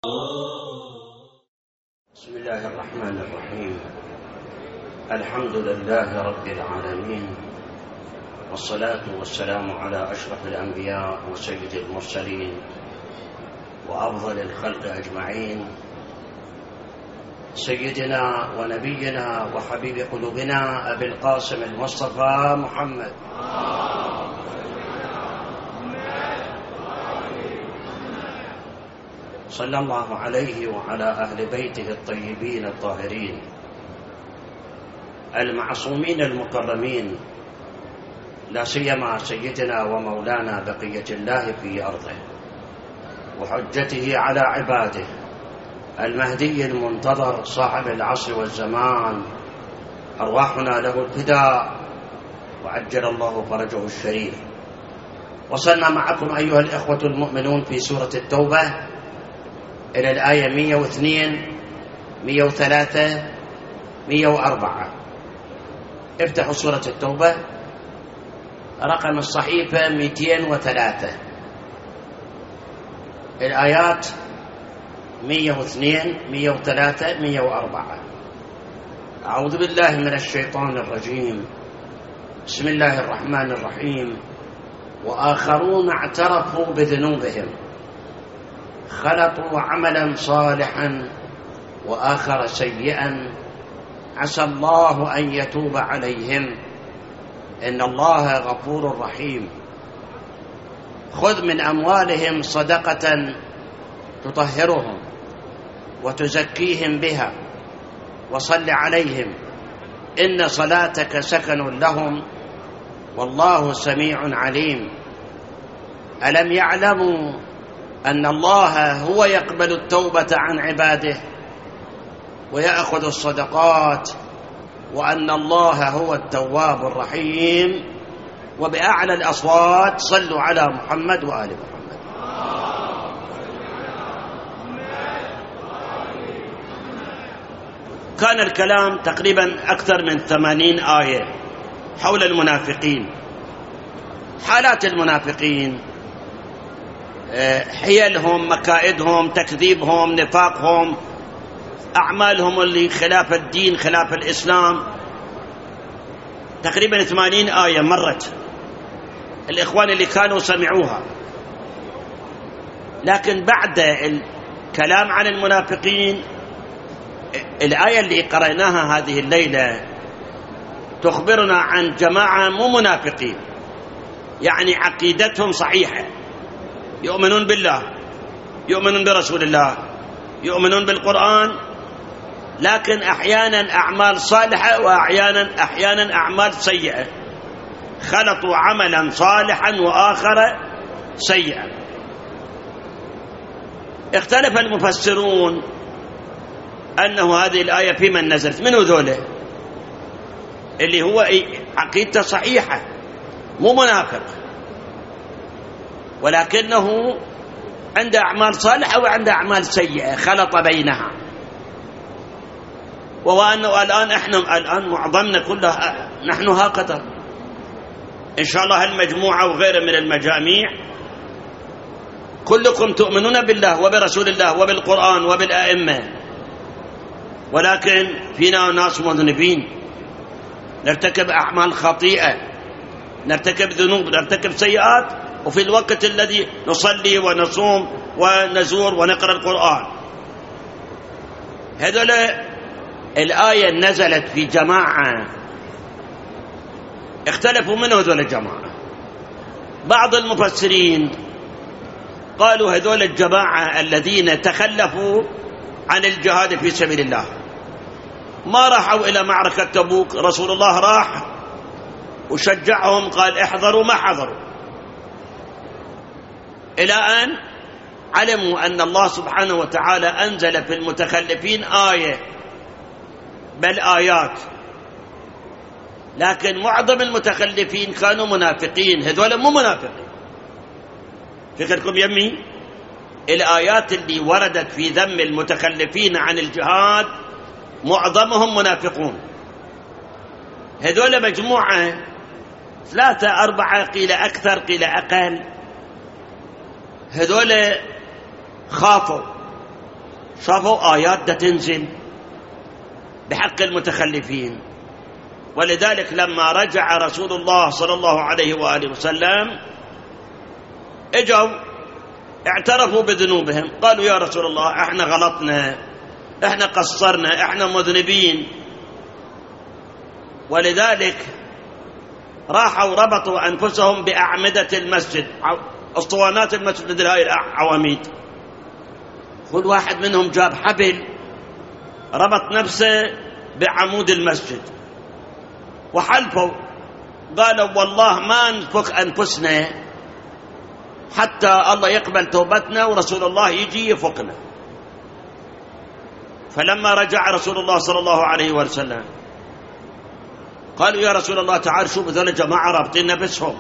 بسم الله الرحمن الرحيم. الحمد لله رب العالمين، والصلاة والسلام على أشرف الأنبياء وسيد المرسلين وأفضل الخلق أجمعين، سيدنا ونبينا وحبيب قلوبنا أبي القاسم المصطفى محمد صلى الله عليه وعلى أهل بيته الطيبين الطاهرين المعصومين المكرمين، لا سيما سيدنا ومولانا بقية الله في أرضه وحجته على عباده المهدي المنتظر صاحب العصر والزمان، أرواحنا له الفداء وعجل الله فرجه الشريف. وصلنا معكم أيها الإخوة المؤمنون في سورة التوبة إلى الآية 102 103 104. افتحوا سورة التوبة رقم الصحيفة 203، الآيات 102 103 104. أعوذ بالله من الشيطان الرجيم. بسم الله الرحمن الرحيم. وآخرون اعترفوا بذنوبهم خلطوا عملا صالحا وآخر سيئا عسى الله أن يتوب عليهم إن الله غفور رحيم. خذ من أموالهم صدقة تطهرهم وتزكيهم بها وصل عليهم إن صلاتك سكن لهم والله سميع عليم. ألم يعلموا أن الله هو يقبل التوبة عن عباده ويأخذ الصدقات وأن الله هو التواب الرحيم. وبأعلى الأصوات صلوا على محمد وآل محمد. كان الكلام تقريبا أكثر من 80 آية حول المنافقين، حالات المنافقين، حيلهم، مكائدهم، تكذيبهم، نفاقهم، أعمالهم اللي خلاف الدين خلاف الإسلام. تقريبا 80 آية مرت، الإخوان اللي كانوا سمعوها. لكن بعد الكلام عن المنافقين الآية اللي قرأناها هذه الليلة تخبرنا عن جماعة مو منافقين، يعني عقيدتهم صحيحة، يؤمنون بالله، يؤمنون برسول الله، يؤمنون بالقرآن، لكن أحيانا أعمال صالحة وأحيانا أعمال سيئة، خلطوا عملا صالحا وآخر سيئا. اختلف المفسرون أنه هذه الآية في من نزلت، من ذوله اللي هو عقيدته صحيحة مو منافق، ولكنه عنده أعمال صالحة وعنده أعمال سيئة خلط بينها. وأنه الآن معظمنا كلها نحن هكذا إن شاء الله، هالمجموعة وغيرها من المجاميع كلكم تؤمنون بالله وبرسول الله وبالقرآن وبالآئمة، ولكن فينا ناس مذنبين نرتكب أعمال خطيئة، نرتكب ذنوب، نرتكب سيئات، وفي الوقت الذي نصلي ونصوم ونزور ونقرأ القرآن. هذول الآية نزلت في جماعة اختلفوا من هذول الجماعة. بعض المفسرين قالوا هذول الجماعة الذين تخلفوا عن الجهاد في سبيل الله، ما راحوا إلى معركة تبوك، رسول الله راح وشجعهم قال احذروا، ما حضروا، إلى أن علموا أن الله سبحانه وتعالى أنزل في المتخلفين آية بل آيات. لكن معظم المتخلفين كانوا منافقين، هذول مو منافقين. فكركم يمي الآيات اللي وردت في ذم المتخلفين عن الجهاد معظمهم منافقون. هذول مجموعة 3 4 قيل أكثر قيل أقل، هذول خافوا شافوا آيات تنزل بحق المتخلفين. ولذلك لما رجع رسول الله صلى الله عليه وآله وسلم اجوا اعترفوا بذنوبهم، قالوا يا رسول الله احنا غلطنا، احنا قصرنا، احنا مذنبين. ولذلك راحوا ربطوا أنفسهم بأعمدة المسجد، أسطوانات المسجد مثل هاي العواميد. كل واحد منهم جاب حبل ربط نفسه بعمود المسجد وحلفوا، قالوا والله ما نفك أنفسنا حتى الله يقبل توبتنا ورسول الله يجي يفكنا. فلما رجع رسول الله صلى الله عليه وسلم قالوا يا رسول الله تعال شوف ذول جماعة رابطين نفسهم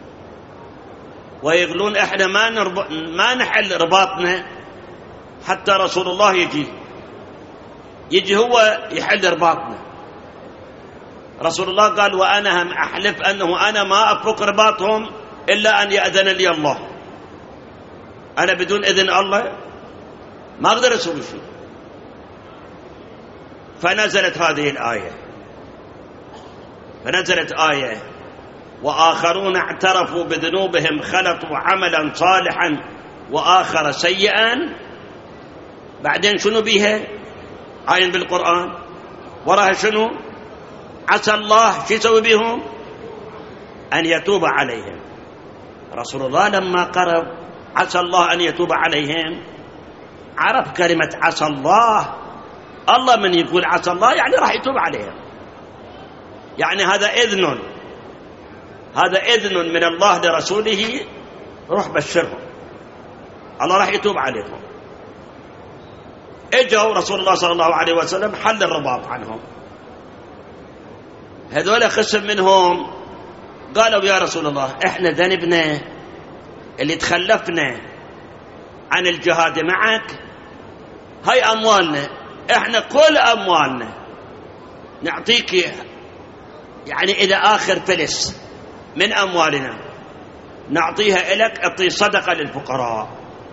ويقولون احنا ما نحل رباطنا حتى رسول الله يجي هو يحل رباطنا. رسول الله قال وأنا هم أحلف أنه أنا ما أفك رباطهم إلا أن يأذن لي الله، أنا بدون إذن الله ما أقدر أسوي شيء. فنزلت هذه الآية، وآخرون اعترفوا بذنوبهم خلطوا عملا صالحا وآخر سيئا. بعدين شنو بيها؟ عين بالقرآن وراها شنو؟ عسى الله شو يسوي بهم؟ أن يتوب عليهم. رسول الله لما قرأ عسى الله أن يتوب عليهم عرف كلمة عسى الله، الله من يقول عسى الله يعني راح يتوب عليهم، يعني هذا إذن من الله لرسوله، روح بشرهم الله راح يتوب عليكم. اجوا رسول الله صلى الله عليه وسلم حل الرباط عنهم. هذول قسم منهم قالوا يا رسول الله احنا ذنبنا اللي تخلفنا عن الجهاد معك، هاي أموالنا، احنا كل أموالنا نعطيك، يعني إذا آخر فلس من أموالنا نعطيها لك، اعطي صدقة للفقراء.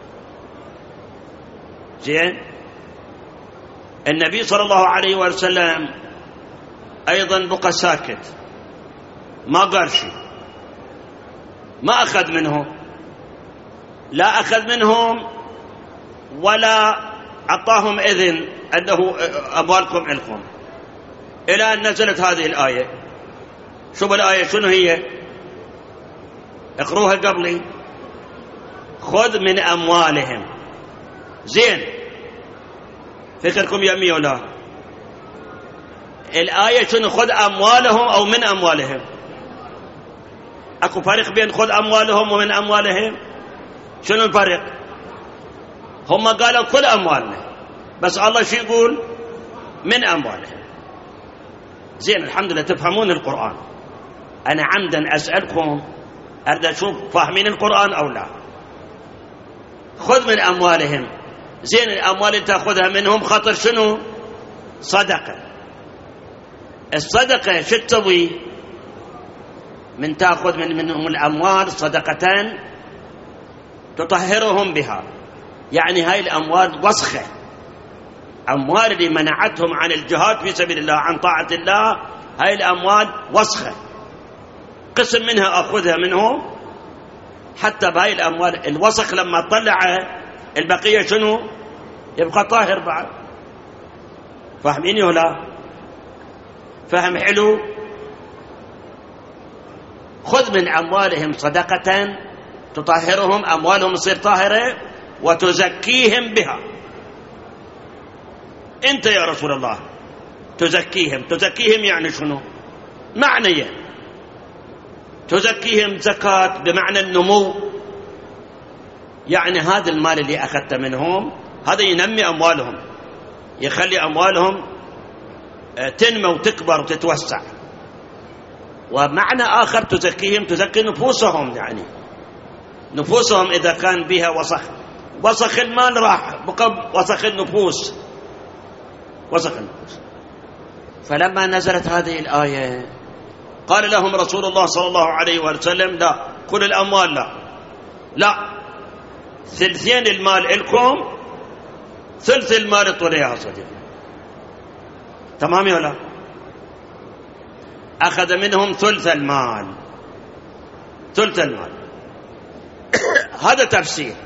زين. النبي صلى الله عليه وسلم أيضا بقى ساكت، ما قال شيء، ما أخذ منهم، لا أخذ منهم ولا أعطاهم إذن أنه أموالكم لكم، إلى أن نزلت هذه الآية. شوف الآية شنو هي، اقروها قبلي. خذ من أموالهم. زين، فكركم يمي ولا الآية شنو؟ خذ أموالهم أو من أموالهم؟ أكو فرق بين خذ أموالهم ومن أموالهم؟ شنو الفرق؟ هم قالوا كل أموالنا، بس الله شو يقول؟ من أموالهم. زين، الحمد لله تفهمون القرآن. أنا عمدا أسألكم أريد أشوف فاهمين القرآن أو لا. خذ من أموالهم. زين، الأموال اللي تأخذها منهم خطر شنو؟ صدقة. الصدقة شو تسوي؟ من تأخذ منهم الأموال صدقة تطهرهم بها، يعني هاي الأموال وسخة، أموال اللي منعتهم عن الجهاد في سبيل الله عن طاعة الله، هاي الأموال وسخة، قسم منها أخذها منهم حتى بهاي الأموال الوسخ لما طلع البقية شنو؟ يبقى طاهر بعد. فاهميني ولا؟ فهم حلو. خذ من أموالهم صدقة تطهرهم، أموالهم تصير طاهرة، وتزكيهم بها. أنت يا رسول الله تزكيهم يعني شنو؟ معنى تزكيهم زكاة بمعنى النمو، يعني هذا المال اللي أخذت منهم هذا ينمي أموالهم، يخلي أموالهم تنمو وتكبر وتتوسع. ومعنى آخر تزكيهم تزكي نفوسهم، يعني نفوسهم إذا كان بها وسخ المال راح بقى وسخ النفوس. فلما نزلت هذه الآية قال لهم رسول الله صلى الله عليه وسلم لا، كل الأموال لا، ثلثين المال لكم ثلث المال طول يا صديقي. تمام يا لا؟ أخذ منهم ثلث المال، ثلث المال. هذا تفسير.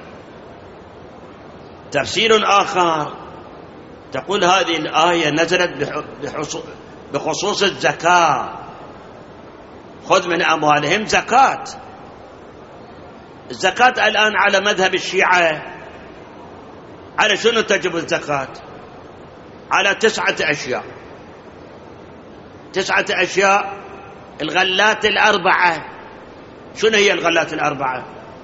تفسير آخر تقول هذه الآية نزلت بخصوص الزكاة. خذ من أموالهم زكاة. الزكاة الآن على مذهب الشيعة على شنو تجب الزكاة؟ على 9 أشياء. 9 أشياء. الغلات ال4. شنو هي الغلات ال4؟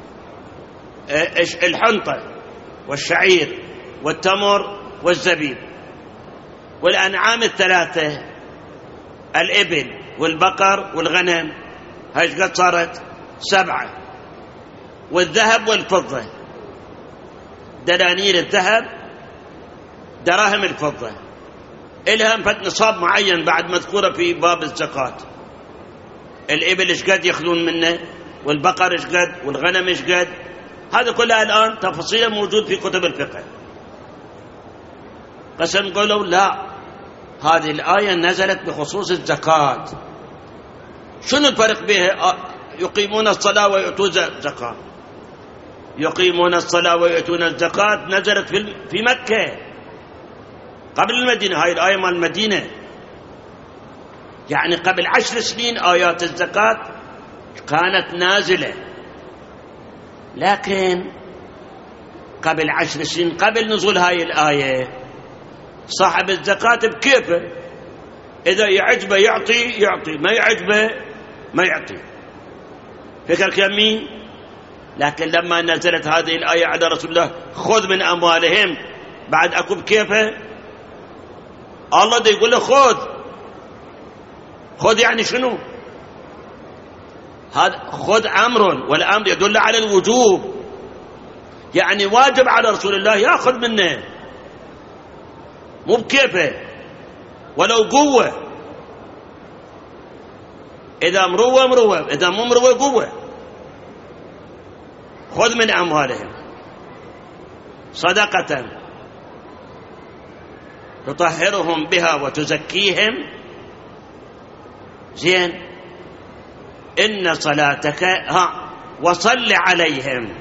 الحنطة والشعير والتمر والزبيب. والأنعام ال3 الإبل والبقر والغنم. هاي قد صارت 7. والذهب والفضة، دنانير الذهب، دراهم الفضة، إلها نصاب معين بعد مذكورة في باب الزكاة. الإبل إيش قد يأخذون منه، والبقر إيش قد، والغنم إيش قد. هذا كلها الآن تفصيلا موجود في كتب الفقه. قسم قالوا لا، هذه الآية نزلت بخصوص الزكاة. شنو الفرق بها؟ يقيمون الصلاة ويؤتون الزكاة. يقيمون الصلاة ويؤتون الزكاة نزلت في مكة قبل المدينة. هاي الآية مال المدينة، يعني قبل 10 سنين آيات الزكاة كانت نازلة. لكن قبل 10 سنين قبل نزول هاي الآية صاحب الزكاة بكيفه، إذا يعجبه يعطي، ما يعجبه ما يعطي. فكر كمي. لكن لما نزلت هذه الآية على رسول الله خذ من أموالهم، بعد أكو بكيفه الله ده يقول له خذ يعني شنو؟ هذا خذ أمر، والأمر يدل على الوجوب، يعني واجب على رسول الله يأخذ منه، مو بكيفه ولو قوة. إذا مروة، إذا مو مروة قوة. خذ من أموالهم صدقة تطهرهم بها وتزكيهم. زين. إن صلاتك وصل عليهم.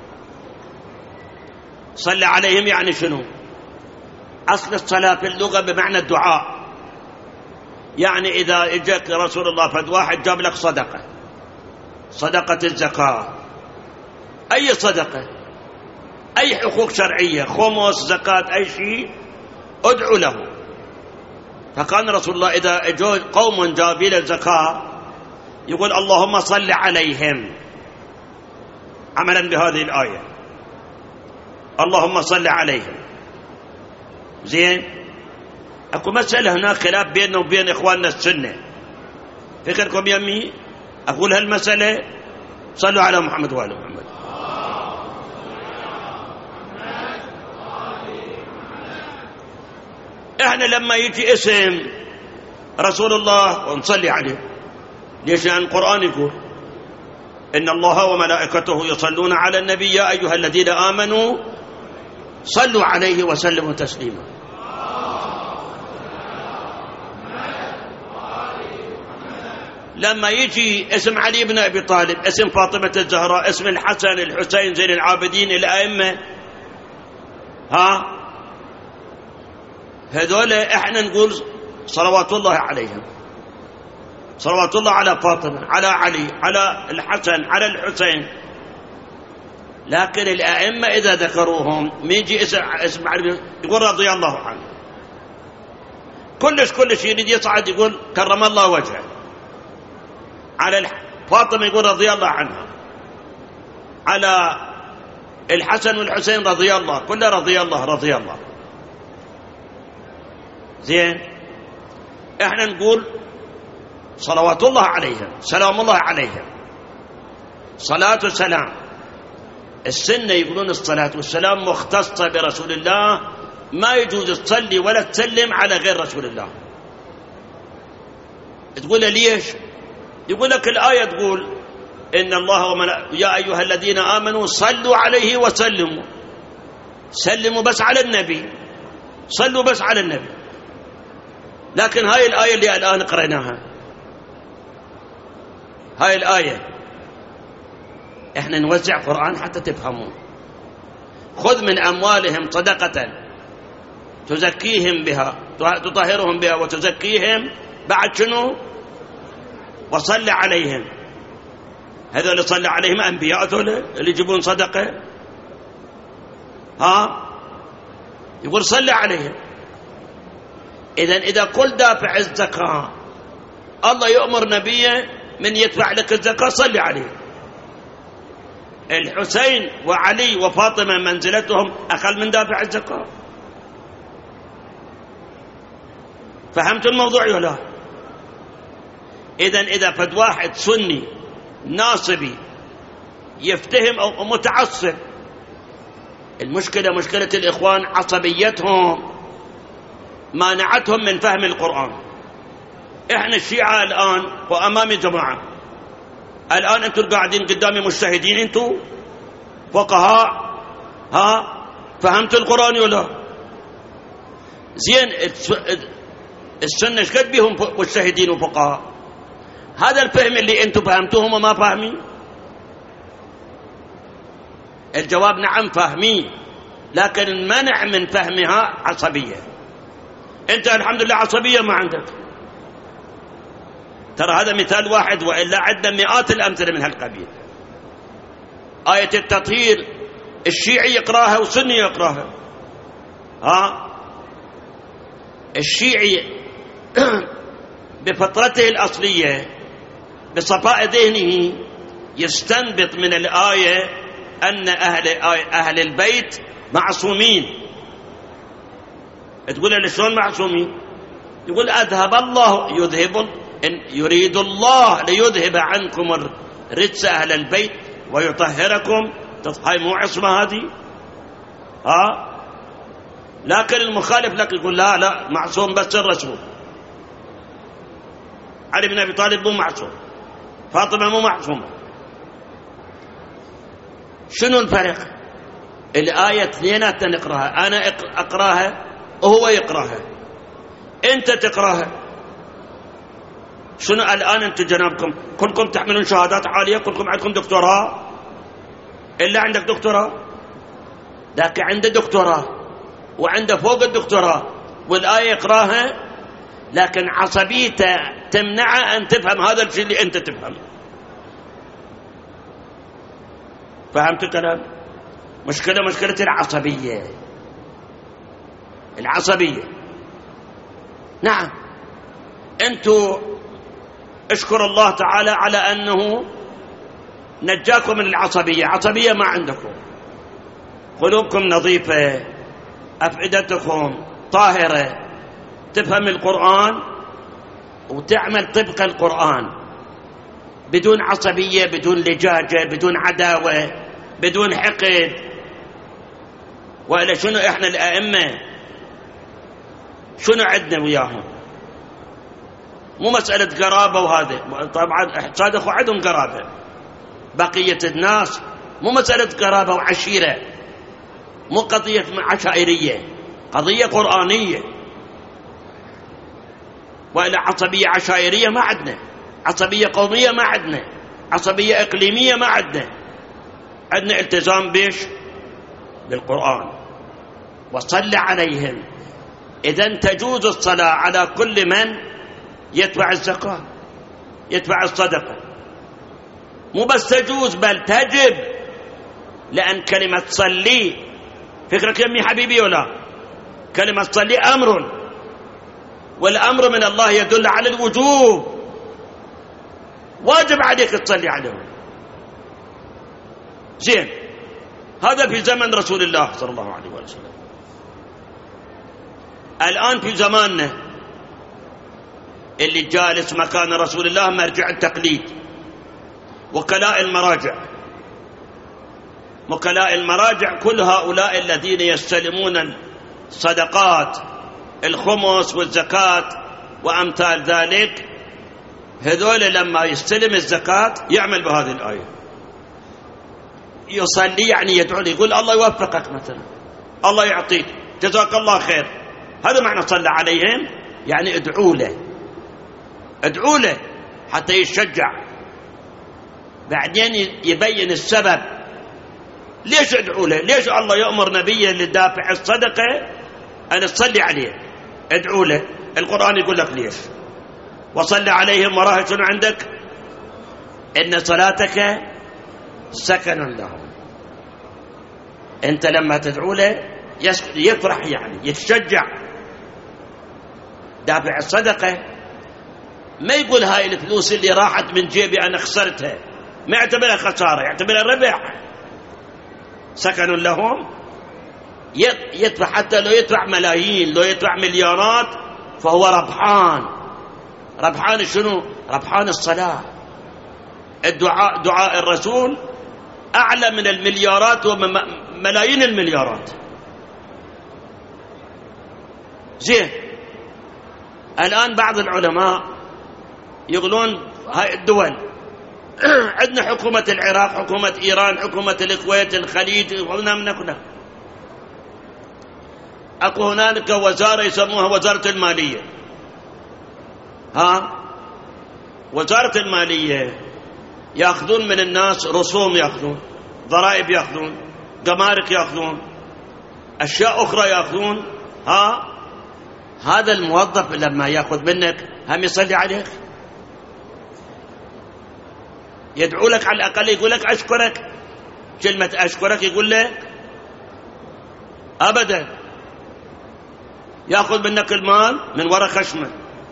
صل عليهم يعني شنو؟ أصل الصلاة في اللغة بمعنى الدعاء. يعني إذا إجاك رسول الله فد واحد جاب لك صدقة الزكاة، أي صدقة، أي حقوق شرعية، خمس، زكاة، أي شيء، ادعو له. فكان رسول الله إذا اجوا قوم جابين الزكاة يقول اللهم صل عليهم، عملا بهذه الآية، اللهم صل عليهم. زين. اكو مسألة هناك خلاف بيننا وبين إخواننا السنة، فكركم يمي أقول هالمسألة. صلوا على محمد وآل محمد. احنا لما يجي اسم رسول الله ونصلي عليه، ليش؟ لأن القرآن يقول إن الله وملائكته يصلون على النبي يا أيها الذين آمنوا صلوا عليه وسلموا تسليما. لما يجي اسم علي بن أبي طالب، اسم فاطمة الزهراء، اسم الحسن، الحسين، زين العابدين، الأئمة، هذول احنا نقول صلوات الله عليهم، صلوات الله على فاطمة، على علي، على الحسن، على الحسين. لكن الأئمة إذا ذكروهم يجي اسم علي يقول رضي الله عنه. كلش يريد يصعد يقول كرم الله وجهه. على فاطمة يقول رضي الله عنها، على الحسن والحسين رضي الله، كله رضي الله. زين. احنا نقول صلوات الله عليهم، سلام الله عليهم، صلاة والسلام. السنة يقولون الصلاة والسلام مختصة برسول الله، ما يجوز تصلي ولا تسلم على غير رسول الله. تقول ليش؟ يقول لك الآية تقول إن الله يا أيها الذين آمنوا صلوا عليه وسلموا. سلموا بس على النبي، صلوا بس على النبي. لكن هاي الآية اللي الآن قرأناها، هاي الآية احنا نوزع قرآن حتى تفهموا. خذ من أموالهم صدقة تزكيهم بها، تطهرهم بها وتزكيهم، بعد شنو؟ وصل عليهم. هذول اللي صلى عليهم أنبياء، هذول اللي يجيبون صدقة، يقول صلى عليهم. إذا كل دافع الزكاة الله يؤمر نبيه من يدفع لك الزكاة صلي عليه. الحسين وعلي وفاطمة منزلتهم أقل من دافع الزكاة. فهمت الموضوع ولا لا؟ إذا فد واحد سني ناصبي يفتهم أو متعصب، المشكلة مشكلة الإخوان عصبيتهم مانعتهم من فهم القرآن. إحنا الشيعة الآن وأمامي جماعة، الآن أنتم قاعدين قدامي مجتهدين، أنتم فقهاء، فهمتوا القرآن ولا؟ زين، السنة ايش قد بهم مجتهدين وفقهاء؟ هذا الفهم اللي أنتم فهمتوهم وما فاهمين؟ الجواب نعم فاهمين، لكن المنع من فهمها عصبية. أنت الحمد لله عصبية ما عندك، ترى هذا مثال واحد وإلا عندنا مئات الأمثلة من هالقبيل. آية التطهير الشيعي يقراها والسني يقراها. الشيعي بفطرته الأصلية بصفاء ذهنه يستنبط من الآية أن أهل البيت معصومين. تقول له شلون معصومين؟ يقول أذهب الله إن يريد الله ليذهب عنكم الرجس أهل البيت ويطهركم. هاي مو عصمة هذه؟ لكن المخالف لك يقول لا معصوم بس الرسول. علي بن أبي طالب مو معصوم، فاطمة مو معصومة. شنو الفرق؟ الآية اثنيناتنا نقراها، أنا أقراها وهو يقراها، أنت تقراها. شنو الآن أنتم جنابكم كلكم تحملون شهادات عالية، كلكم عندكم دكتوراه، إلا عندك دكتوراه، ذاك عنده دكتوراه وعنده فوق الدكتوراه، والآية يقراها لكن عصبيته تمنعه أن تفهم هذا الشيء اللي أنت تفهم. فهمت الكلام؟ مشكلة العصبية. نعم، أنتوا اشكر الله تعالى على أنه نجاكم من العصبية. عصبية ما عندكم، قلوبكم نظيفة، أفئدتكم طاهرة، تفهم القرآن وتعمل طبق القرآن بدون عصبية، بدون لجاجة، بدون عداوة، بدون حقد. وإلا شنو إحنا الأئمة شنو عندنا وياهم؟ مو مسألة قرابة، وهذا طبعا صادقوا عندهم قرابة، بقية الناس مو مسألة قرابة وعشيرة، مو قضية عشائرية، قضية قرآنية. وإلا عصبية عشائرية ما عندنا، عصبية قومية ما عندنا، عصبية إقليمية ما عندنا. عندنا التزام بيش بالقرآن. وصل عليهم. إذن تجوز الصلاة على كل من يدفع الزكاة، يدفع الصدقة. مو بس تجوز بل تجب، لأن كلمة صلي، فكرك يمي حبيبي ولا؟ كلمة صلي أمر، والأمر من الله يدل على الوجوب، واجب عليك تصلي عليهم. زين، هذا في زمن رسول الله صلى الله عليه وسلم. الآن في زماننا اللي جالس مكان رسول الله مرجع التقليد، وكلاء المراجع كل هؤلاء الذين يستلمون الصدقات، الخمس والزكاة وأمثال ذلك، هذول لما يستلم الزكاة يعمل بهذه الآية، يصلي يعني يدعو لي، يقول الله يوفقك مثلا، الله يعطيك، جزاك الله خير. هذا معنى صلى عليهم، يعني ادعوا له، ادعوا له حتى يشجع. بعدين يبين السبب ليش ادعوا له، ليش الله يأمر نبيه لدافع الصدقة أن تصلي عليه. ادعوا له، القرآن يقول لك ليش. وصلي عليهم وراها شنو عندك؟ إن صلاتك سكن لهم. أنت لما تدعو له يفرح، يعني يتشجع. دافع الصدقة ما يقول هاي الفلوس اللي راحت من جيبي أنا خسرتها، ما يعتبرها خسارة، يعتبرها ربح. سكن لهم، يدفع حتى لو يدفع ملايين، لو يدفع مليارات، فهو ربحان. ربحان شنو؟ ربحان الصلاة. الدعاء، دعاء الرسول أعلى من المليارات وملايين المليارات. زين، الآن بعض العلماء يقولون هاي الدول عندنا حكومة العراق، حكومة إيران، حكومة الكويت، الخليج، كلها أكو هنالك وزارة يسموها وزارة المالية. وزارة المالية يأخذون من الناس رسوم، يأخذون ضرائب، يأخذون جمارك، يأخذون أشياء أخرى، يأخذون. هذا الموظف لما يأخذ منك هم يصلي عليك، يدعو لك على الأقل، يقول لك أشكرك. كلمة أشكرك يقول لك أبدا. يأخذ منك المال من وراء خشمه.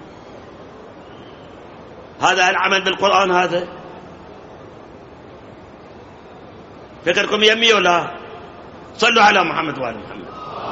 هذا العمل بالقرآن. هذا فكركم يمي ولا؟ صلوا على محمد وآل محمد.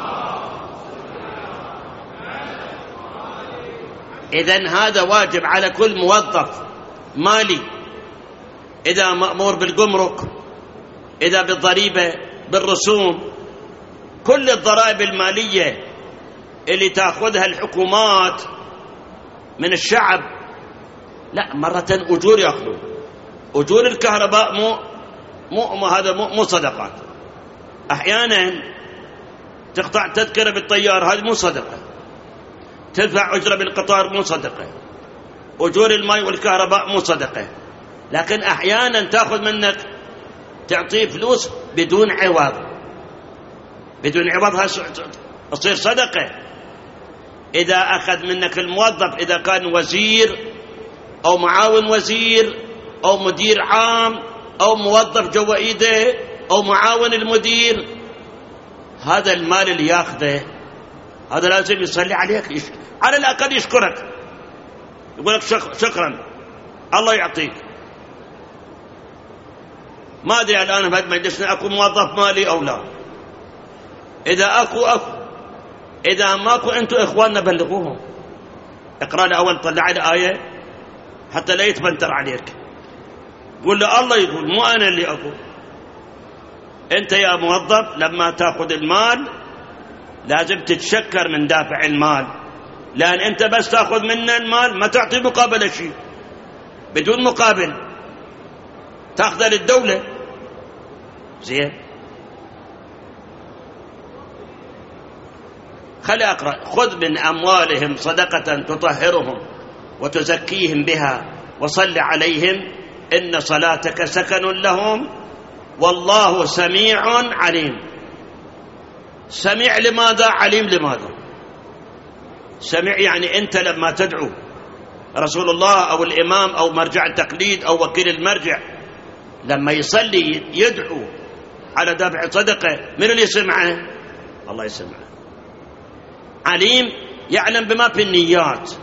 إذن هذا واجب على كل موظف مالي، إذا مأمور بالجمرك، إذا بالضريبة، بالرسوم، كل الضرائب المالية اللي تأخذها الحكومات من الشعب. لا، مرة أجور يأخذون. أجور الكهرباء هذا مو صدقات. أحيانا تقطع تذكرة بالطيار، هذه مو صدقة. تدفع أجرة بالقطار، مو صدقة. أجور الماء والكهرباء مو صدقة. لكن أحيانا تأخذ منك، تعطيه فلوس بدون عوض، بدون عوض تصير صدقة. إذا أخذ منك الموظف، إذا كان وزير أو معاون وزير أو مدير عام أو موظف جوا إيده أو معاون المدير، هذا المال اللي يأخذه هذا لازم يصلي عليك، على الأقل يشكرك، يقول لك شكرا الله يعطيك. ما أدري الآن بهذا مجلسنا أكو موظف مالي أو لا. إذا أكو إذا ماكو أنتم إخواننا بلغوهم. اقرأ له أول، طلع له آية حتى لا يتبنتر عليك. قول له الله يقول، مو أنا اللي أقول. أنت يا موظف لما تأخذ المال لازم تتشكر من دافع المال، لأن أنت بس تأخذ منا المال، ما تعطي مقابل شيء، بدون مقابل تأخذ للدولة. زين، خلي أقرأ. خذ من أموالهم صدقة تطهرهم وتزكيهم بها وصل عليهم إن صلاتك سكن لهم والله سميع عليم. سميع لماذا؟ عليم لماذا؟ سميع يعني أنت لما تدعو رسول الله أو الإمام أو مرجع التقليد أو وكيل المرجع لما يصلي يدعو على دافع صدقة، من اللي يسمعه؟ الله يسمعه. عليم يعلم بما في النيات،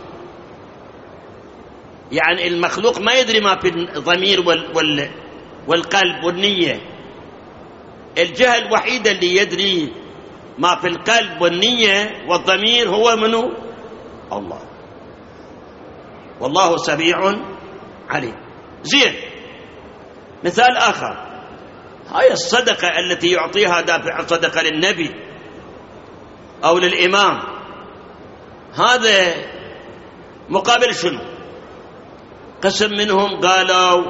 يعني المخلوق ما يدري ما في الضمير والقلب والنية. الجهة الوحيدة اللي يدري ما في القلب والنية والضمير هو منه؟ الله. والله سميع عليم. زين، مثال آخر، هاي الصدقة التي يعطيها دافع الصدقة للنبي أو للإمام، هذا مقابل شنو؟ قسم منهم قالوا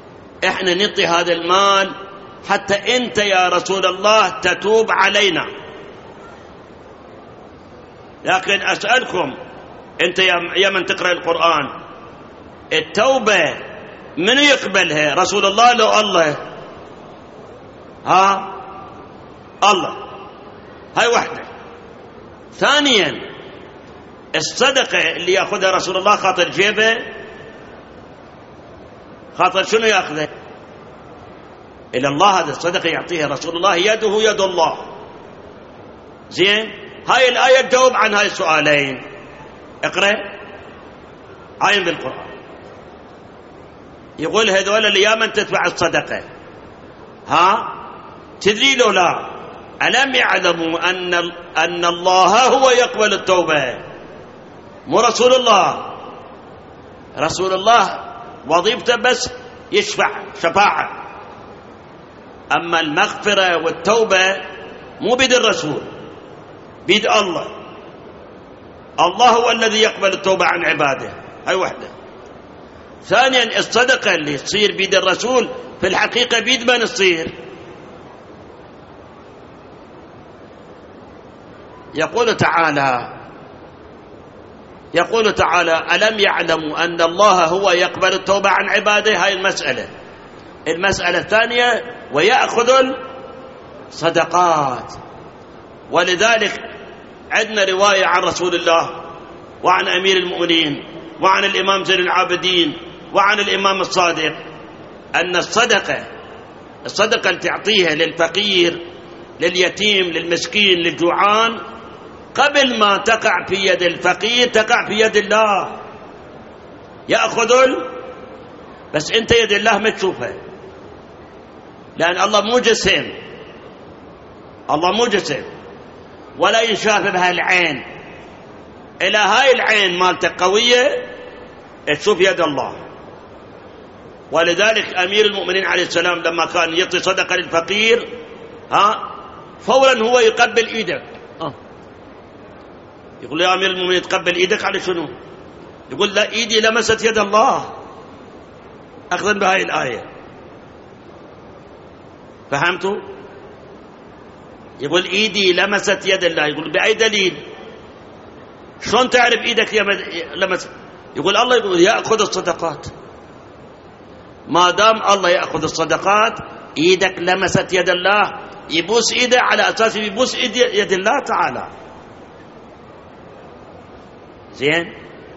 إحنا نعطي هذا المال حتى أنت يا رسول الله تتوب علينا، لكن أسألكم أنت يا من تقرأ القرآن، التوبة من يقبلها؟ رسول الله لو الله؟ الله. هاي واحدة. ثانيا الصدقة اللي يأخذها رسول الله خاطر جيبه، خاطر شنو يأخذه؟ إلى الله. هذا الصدقة يعطيها رسول الله، يده يد الله. زين، هاي الآية تجاوب عن هاي السؤالين. اقرأ عين بالقرآن. يقول هذول اللي يا من تدفع الصدقة، تدري لو لا ألم يعلموا أن الله هو يقبل التوبة، مو رسول الله. رسول الله وظيفته بس يشفع شفاعة، أما المغفرة والتوبة مو بيد الرسول، بيد الله. الله هو الذي يقبل التوبة عن عباده. هاي وحدة. ثانيا الصدقة اللي تصير بيد الرسول في الحقيقة بيد من تصير؟ يقول تعالى ألم يعلموا أن الله هو يقبل التوبة عن عباده. هاي المسألة الثانية، ويأخذ الصدقات. ولذلك عندنا رواية عن رسول الله وعن أمير المؤمنين وعن الإمام زين العابدين وعن الإمام الصادق أن الصدقة اللي تعطيها للفقير لليتيم للمسكين للجوعان، قبل ما تقع في يد الفقير تقع في يد الله. يأخذ بس أنت يد الله ما تشوفها، لأن الله مو جسم، ولا ينشاف بها العين. إلى هاي العين مالته قوية تشوف يد الله. ولذلك أمير المؤمنين عليه السلام لما كان يعطي صدقة للفقير فورا هو يقبل إيدك. يقول يا أمير المؤمنين تقبل إيدك على شنو؟ يقول لا، إيدي لمست يد الله أخذا بهاي الآية. فهمتوا؟ يقول إيدي لمست يد الله. يقول بأي دليل؟ شلون تعرف إيدك لمست؟ يقول الله يقول يأخذ الصدقات. ما دام الله يأخذ الصدقات، إيدك لمست يد الله، يبوس إيده على أساس يبوس يد الله تعالى. زين،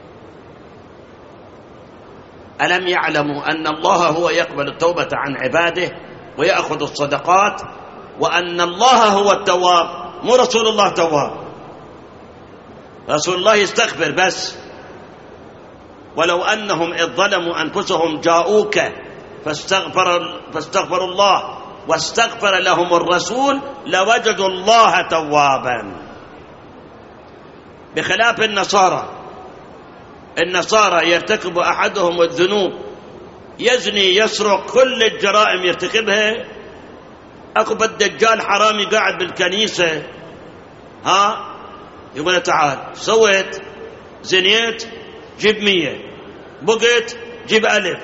ألم يعلموا أن الله هو يقبل التوبة عن عباده ويأخذ الصدقات، وأن الله هو التواب، مو رسول الله تواب. رسول الله يستغفر بس. ولو أنهم إذ ظلموا أنفسهم جاءوك فاستغفروا الله واستغفر لهم الرسول لوجدوا الله توابا. بخلاف النصارى يرتكب أحدهم الذنوب، يزني يسرق، كل الجرائم يرتكبها. أكو الدجال حرامي قاعد بالكنيسة، يقول تعال سويت زنيت جيب 100، بقيت جيب 1000.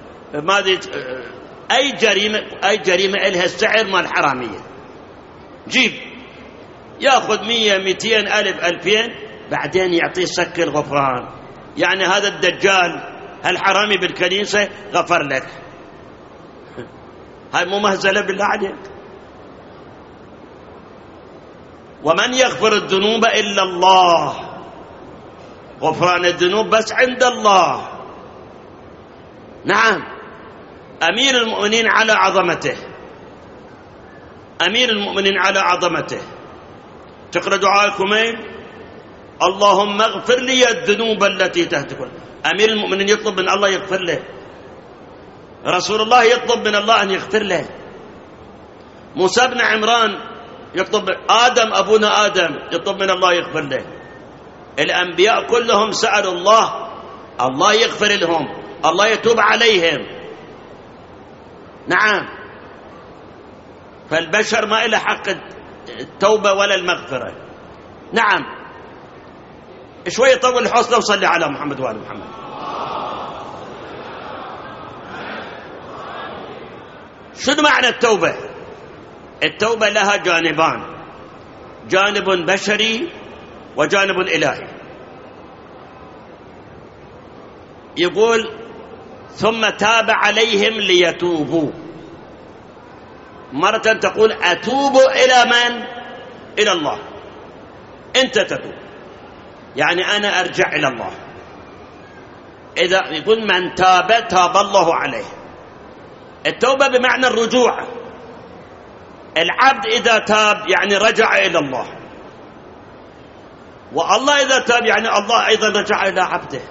أي جريمة إلها السعر مال الحرامية، جيب. يأخذ 100 200 1000 2000، بعدين يعطيه سك الغفران. يعني هذا الدجال الحرامي بالكنيسة غفر لك. هاي مو مهزلة بالله عليك؟ ومن يغفر الذنوب إلا الله. غفران الذنوب بس عند الله. نعم، أمير المؤمنين على عظمته. تقرأ دعاء الكمين اللهم اغفر لي الذنوب التي تهتك. أمير المؤمنين يطلب من الله يغفر له، رسول الله يطلب من الله أن يغفر له، موسى بن عمران يطلب، آدم أبونا آدم يطلب من الله يغفر له. الأنبياء كلهم سألوا الله يغفر لهم، الله يتوب عليهم. نعم، فالبشر ما إله حق التوبة ولا المغفرة. نعم، شوية طول الحوصلة وصلي على محمد وآل محمد. شنو معنى التوبة؟ التوبة لها جانبان، جانب بشري وجانب إلهي. يقول ثم تاب عليهم ليتوبوا. مرة تقول أتوب إلى من؟ إلى الله. أنت تتوب يعني أنا أرجع إلى الله. إذا يقول من تاب تاب الله عليه. التوبة بمعنى الرجوع. العبد إذا تاب يعني رجع إلى الله، والله إذا تاب يعني الله أيضا رجع إلى عبده.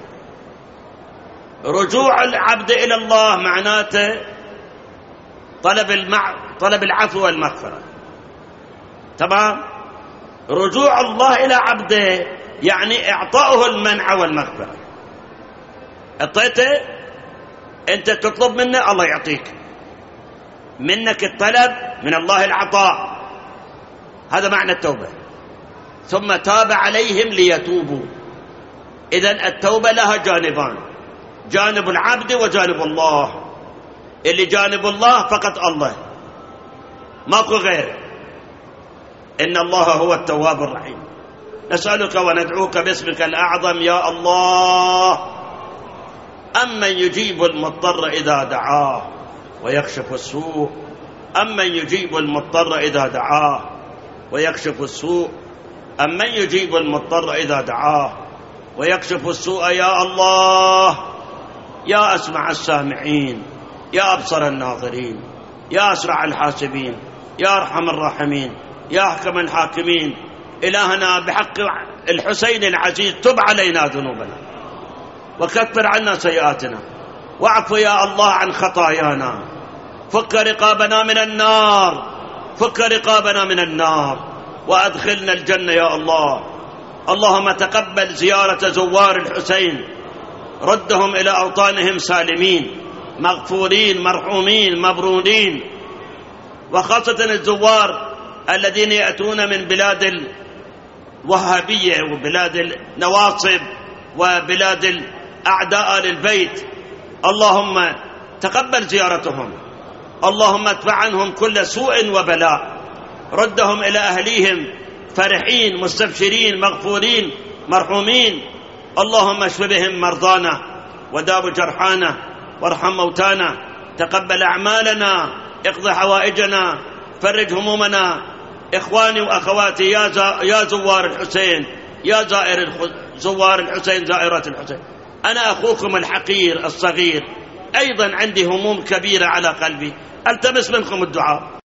رجوع العبد إلى الله معناته طلب العفو والمغفرة. تمام. رجوع الله إلى عبده يعني إعطاؤه المنع والمغفرة. اعطيته أنت تطلب منه الله يعطيك، منك الطلب من الله العطاء. هذا معنى التوبة. ثم تاب عليهم ليتوبوا. إذن التوبة لها جانبان، جانب العبد وجانب الله. اللي جانب الله فقط الله، ماكو غيره. إن الله هو التواب الرحيم. نسألك وندعوك باسمك الأعظم يا الله، أمن يجيب المضطر إذا دعاه ويكشف السوء. أمن يجيب المضطر إذا دعاه ويكشف السوء. أمن يجيب المضطر إذا دعاه ويكشف السوء. يا الله، يا أسمع السامعين، يا أبصر الناظرين، يا أسرع الحاسبين، يا أرحم الراحمين، يا أحكم الحاكمين. إلهنا بحق الحسين العزيز تب علينا ذنوبنا وكفر عنا سيئاتنا، واعف يا الله عن خطايانا. فك رقابنا من النار، فك رقابنا من النار، وأدخلنا الجنة يا الله. اللهم تقبل زيارة زوار الحسين، ردهم إلى أوطانهم سالمين مغفورين مرحومين مبرورين. وخاصة الزوار الذين يأتون من بلاد الوهابية وبلاد النواصب وبلاد الأعداء للبيت، اللهم تقبل زيارتهم. اللهم ادفع عنهم كل سوء وبلاء، ردهم إلى أهليهم فرحين مستبشرين مغفورين مرحومين. اللهم اشف بهم مرضانا وداو جرحانا وارحم موتانا. تقبل أعمالنا، اقض حوائجنا، فرج همومنا. إخواني وأخواتي يا زوار الحسين، يا زوار الحسين، زائرات الحسين، أنا أخوكم الحقير الصغير، أيضا عندي هموم كبيرة على قلبي، ألتمس منكم الدعاء.